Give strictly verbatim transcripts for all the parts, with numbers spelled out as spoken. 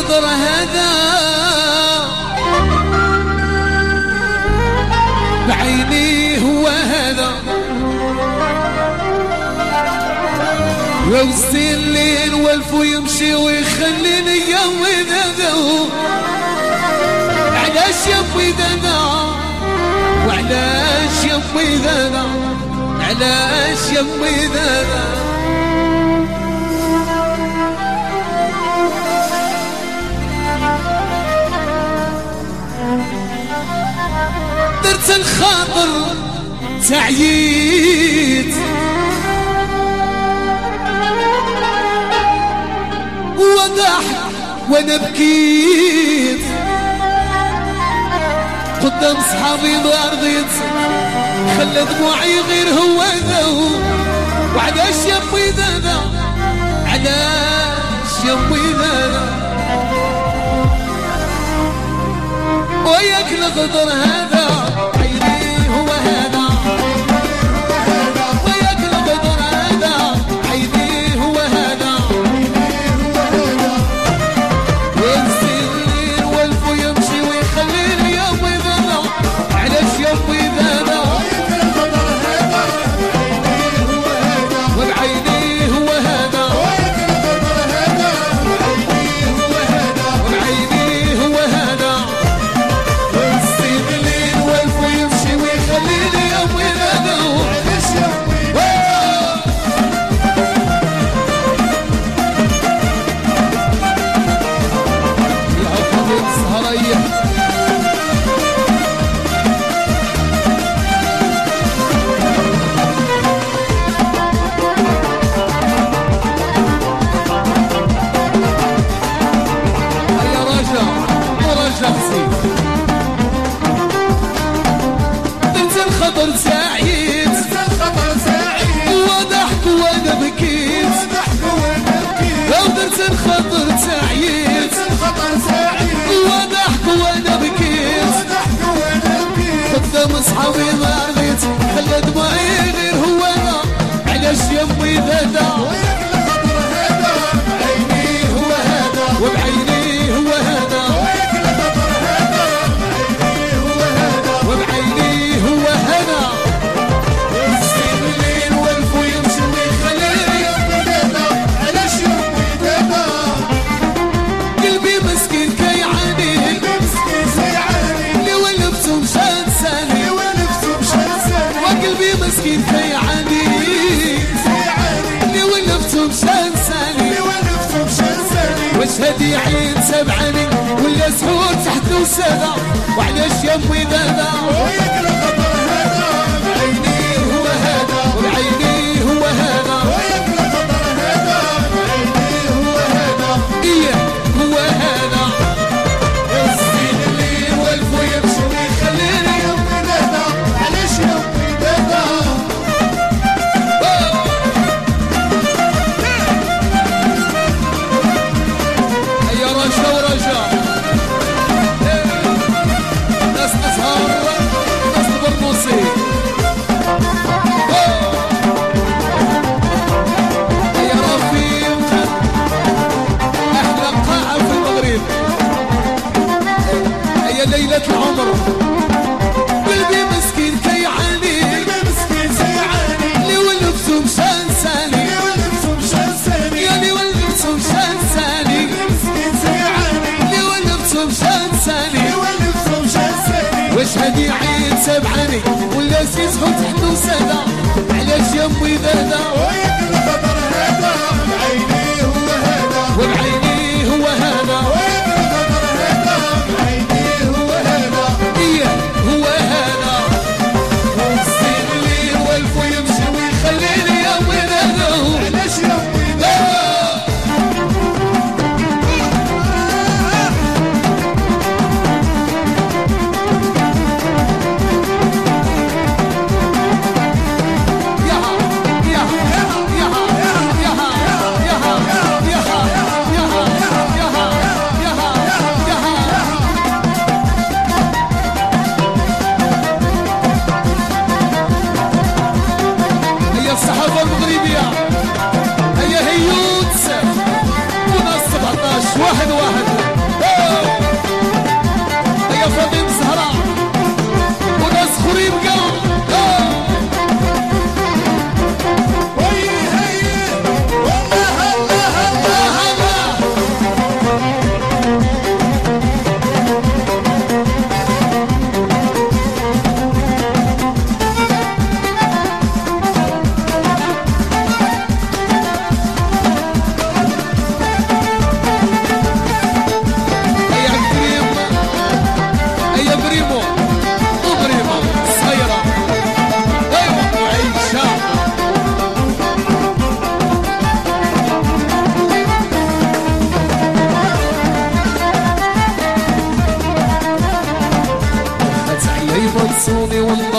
الغدر هذا بعيني هو هذا ووزي الليل والف يمشي ويخليني يوم ذا علاش يبوي ذا وعلاش يبوي ذا علاش يبوي ذا درت الخاطر تعييت وضحك وانا بكيت قدام صحابي ما رضيت خلى دموعي غير هو ذا وعلاش يا بوي ذا علاش يا بوي ذا وياك الغدر هذا عيني هو هذا وياك الغدر هذا عيني هو هذا وينسي الليل والف يمشي ويخليني يا بوي ذا علاش يا بوي ذا وبعيني هو هذا وبعيني هو هذا الخطر سعيد الخطر سعيد وضحك وانا بكيت وضحك وانا بكيت لو درت الخطر سعيد الخطر سعيد وضحك وانا بكيت وضحك وانا بكيت قدام اصحابي ما رضيت خلى دموعي غير هو انا علاش يمي ذا وياك الخطر هذا بعيني هو هذا وبعيني هو هذا وياك الخطر هذا بعيني هو هذا وبعيني هو هذا يمشي الليل والف يمشي ويخليني علاش يمي ذا قلبي مسكين كيعاني قلبي مسكين كيعاني اللي ولفته مشان سالي اللي ولفته مشان سالي وقلبي مسكين كيعاني اللي ولفته مشان سالي اللي ولفته مشان سالي واش هادي عين سبعاني ولا سحور تحت وسادة وعلاش يمي ذا وياك الخطر هذا بعيني هو هذا وبعيني هو هذا وياك الخطر هذا بعيني هو هذا إيه هو هذا يمشي الليل والف يمشي ويخليني يمي ذا علاش يمي ذا هيا رجا ورجا ناس أزهر ناس البرنوسي هيا رفيق أحلى قاعة في المغرب هيا ليلة العمر قلبي مسكين كيعاني قلبي مسكين كيعاني اللي ولفته مشان سالي اللي ولفته مشان سالي يا اللي ولفته مشان سالي قلبي مسكين كيعاني اللي ولفته مشان سالي اللي ولفته مشان سالي واش هادي عين سبعاني ولا سيسحو تحت وسادة علاش يمي ذا وياك الخطر هذا بعيني هو هذا وبعيني هو هذا وياك الخطر هذا بعيني هو هذا إيه هو هذا يمشي الليل والف يمشي ويخليني يمي ذا علاش يمي ذا يا يا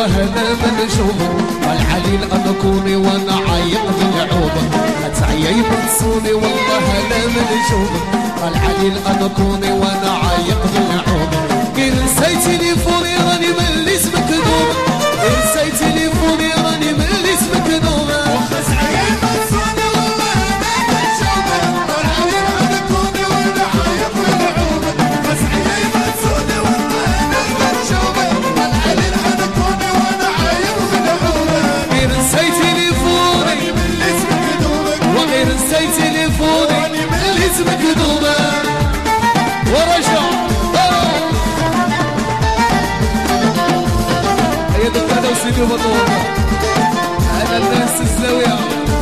والله انا من نشوفك والعليل انا كوني وانا عايق بالعوبه تعيب تصوني والله انا من نشوفك والعليل انا كوني وانا عايق بالعوبه غير نسيت تليفوني راني ملي اسمك ذوبه غير نسيت تليفوني راني ملي اسمك ذوبه واخا تعيب تصوني والله انا من نشوفك والعليل انا كوني وانا عايق بالعوبه تعيب تصوني والله انا من نشوفك والعليل انا كوني وانا عايق بالعوبه غير نسيت تليفوني ملي اسمك ذوبه وغير نسيت تليفوني ملي اسمك ذوبه ورجع هيا دكتور وسيدي وبطوطة هذا الناس الزاوية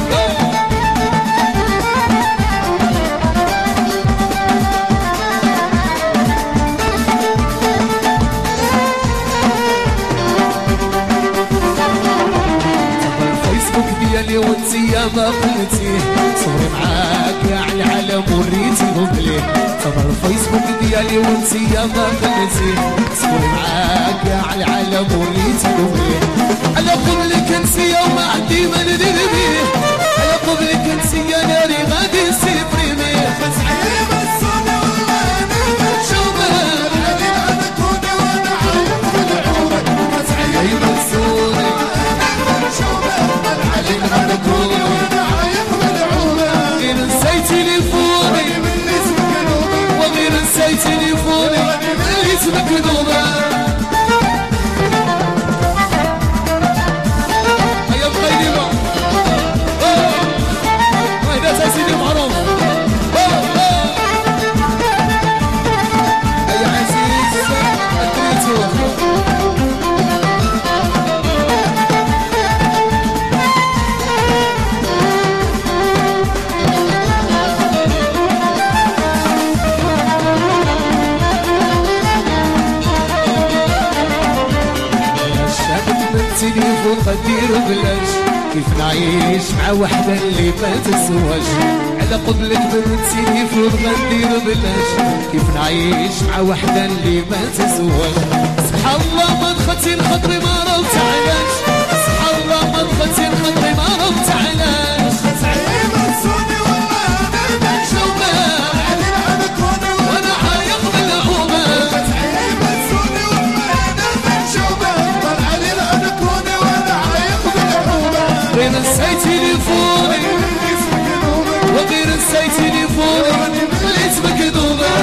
الفيسبوك ديالي وانتي ما قلتيه صوري معاك يا العالم وريتيهم ليه صبر الفيسبوك ديالي وانتي ما قلتيه صوري معاك يا العالم وريتيهم ليه على قبلك انسي وما عندي ما ندير بيه على قبلك انسي ناري غادي نسيبريميه بس عيب الصوني والله انا بنشوفه العليل انا كوني وانا عايق بالعوبه بس عيب الصوني انا بنشوفه العليل انا كوني وانا عايق بالعوبه غير نسيت تليفوني ملي اسمك ذوبه وغير نسيت تليفوني ملي اسمك ذوبه تليفون غدير بلاش كيف نعيش مع وحدة اللي ما تسواش على قبلك من تليفون غدير بلاش كيف نعيش مع وحدة اللي ما تسواش سبحان الله ما دخلتي لخاطري ما روت علاش سبحان الله ما دخلتي لخاطري ما روت علاش تعيب تصوني والله انا بنشوفه العليل انا كوني وانا عايق بالعوبه تعيب تصوني والله انا بنشوفه العليل انا كوني وانا عايق بالعوبه غير نسيت تليفوني وغير نسيت تليفوني ملي اسمك ذوبه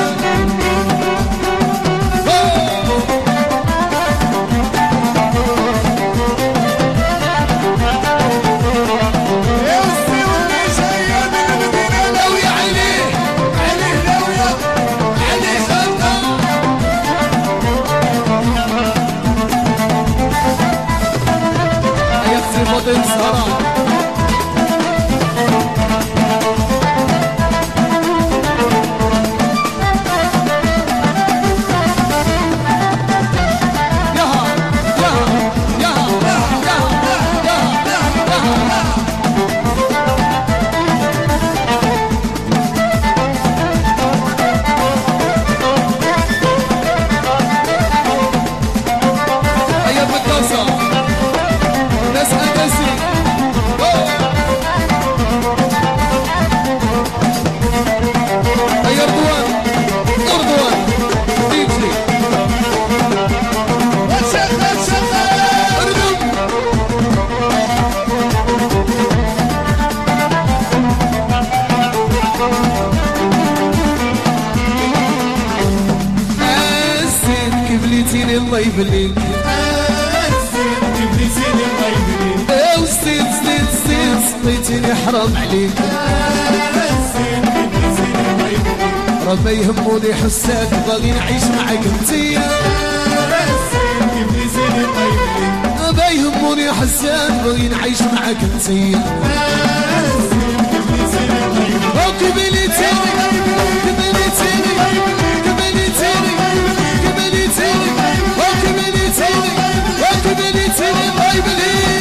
الله يبليك كبليتيني الله يبليك يا وستين ستين ستين سقيتيني حرام عليك راه ما يهموني حساك باغي نعيش معاك انتيا كبليتيني الله يبليك ما يهموني حساك باغي نعيش معاك انتيا كبليتيني كبليتيني كبليتيني كبليتيني وكبليتيني وكبليتيني الله يبليك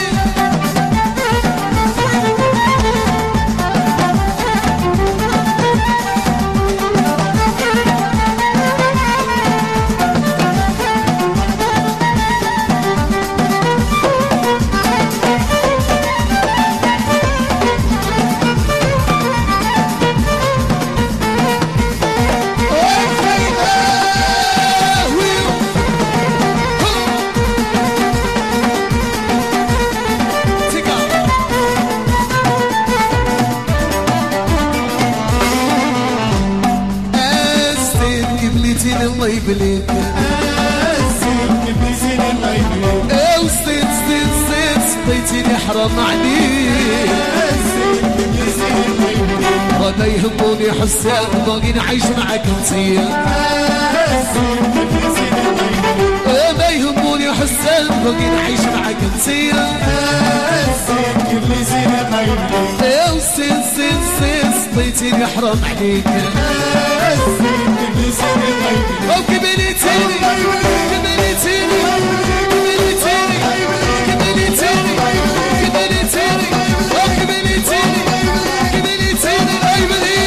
الله يبليك الزين كل زين الله يبليك ايه وصيت صيت صيت صيتيني حرام عليك الزين كل زين الله يبليك ولا يهموني حسان باقي نعيش معاك انتيا الزين كل زين الله يبليك ما يهموني حسان باقي نعيش معاك انتيا الزين كل زين الله يبليك ايه وصيت صيت صيت صيتيني حرام عليك الزين كل زين الله يبليك وكبليتيني كبليتيني كبليتيني كبليتيني كبليتيني وكبليتيني كبليتيني ايمني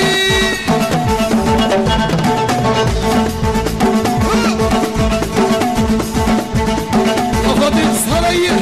وفاضي الصهرية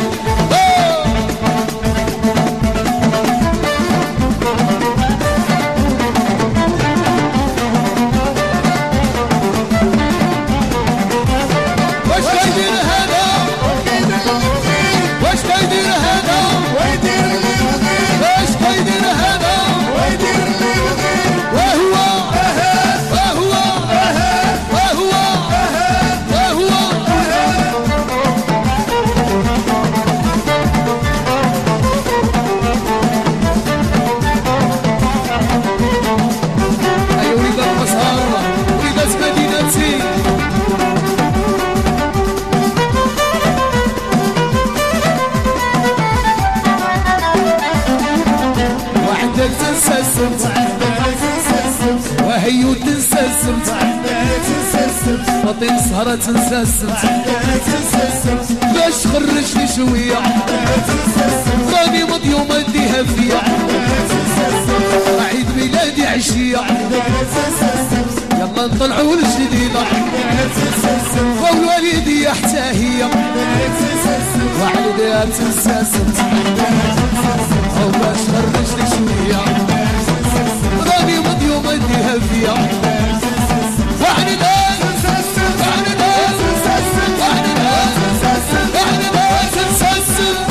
وهيو تنسى السمت فاطين سهرة تنسى السمت باش تخرجني شوية راني مضيوم اديها فيا عيد ميلادي عشية يلا نطلعوا الجديدة والوالدية حتى هي وعليها تنسى السمت وباش تخرجني شوية راني مضيوم اديها فيا وعن الان وعن الان وعن الان وعن الان تنسسس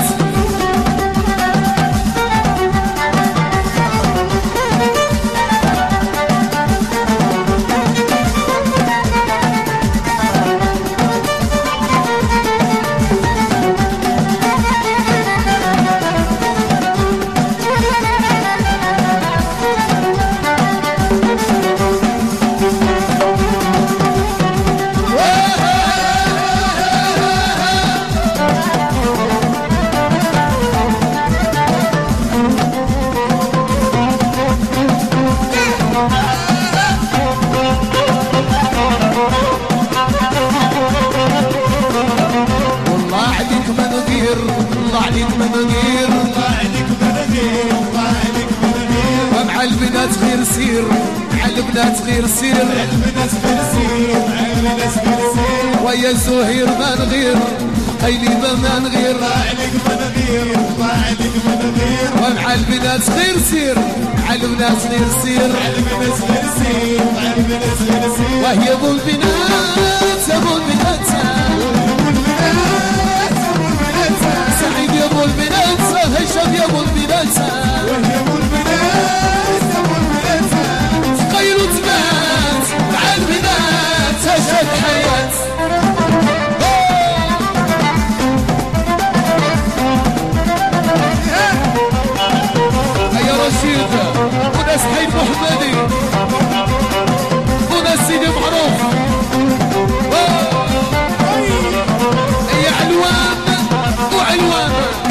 غير سير على البنات غير سير على البنات غير سير على البنات غير سير ويا زهير ما نغير خيلي ما نغير الله عليك ما نغير الله عليك ما نغير ومع البنات غير سير على البنات غير سير على البنات غير سير على البنات غير سير وهي ابو البنات ابو البنات سعيد يا ابو البنات هشام يا ابو البنات وهي ابو البنات ابو البنات خير تبات مع البنات اشد حياه يا رشيد وناس حي محمدي وناس سيدي معروف يا علوان وعلوان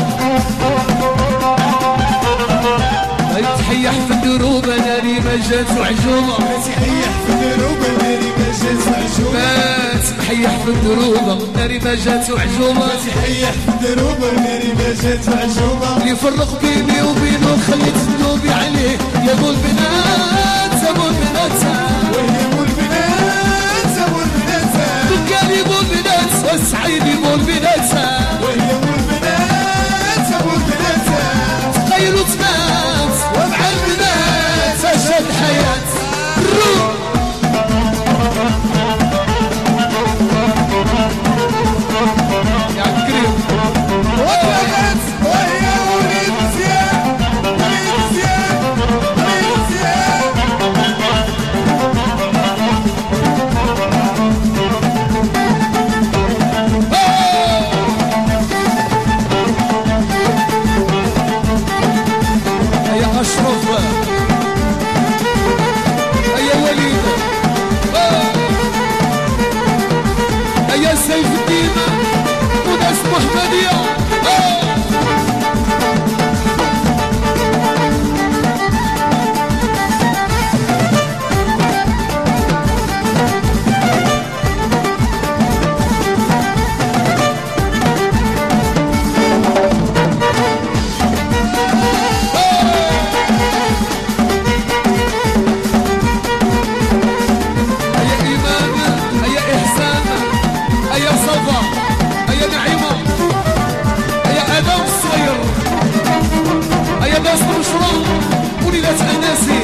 تحيح في الدروب ناري ما جات وعجوبه تحيح في الدروب ناري ما جات وعجوبه تحيح في الدروب ناري ما جات وعجوبه تحيح في الدروب ناري ما جات وعجوبه اللي فرق بيني وبينه خليت ذنوبي عليه يا ابو البنات ابو البنات وهي ابو البنات ابو البنات قال يا ابو البنات وسعيد ابو البنات وهي ابو البنات ابو البنات تخيلوا تمات ومع البنات اشد حياه يا كريم وبنات وهي وليد زياد وليد زياد وليد زياد المشروع وليلة أناسي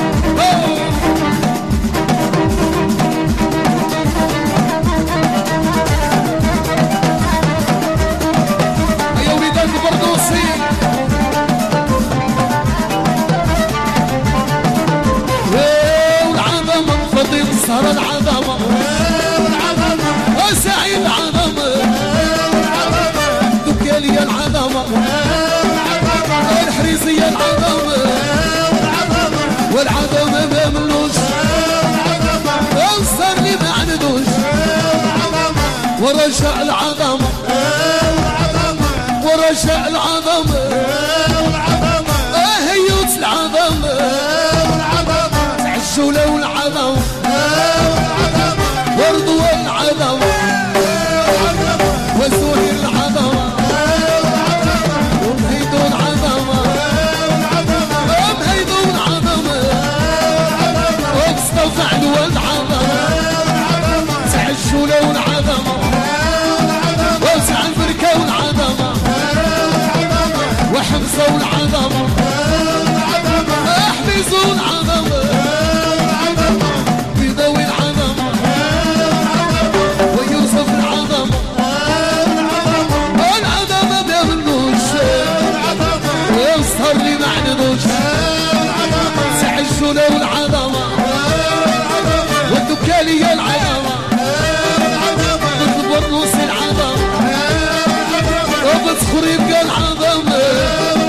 يا وليدات البردوسي والعظمة فضيل السهرة العظمة سعيد العظمة دكالية العظمة الحريزية العظمة والعظمة ما ملوش صار لي ما عندوش ورجاء العظمة ورجاء العظمة هيوت العظمة تعجولة والعظمة ورضوى العظمة وزهير العظمة ومهيدو العظمة ومهيدو العظمة ومصطفى علوى العظمة تعجولة والعظمة وسع البركة والعظمة وحمزة والعظمة احمزو العظمة بيضاوي العظمة ويوسف العظمة العظمة ما منوش ويسهر لي ما عندوش تعجولة والعظمة والدكالية العظمة ضد برنوس العظمة وبتخريب العظمة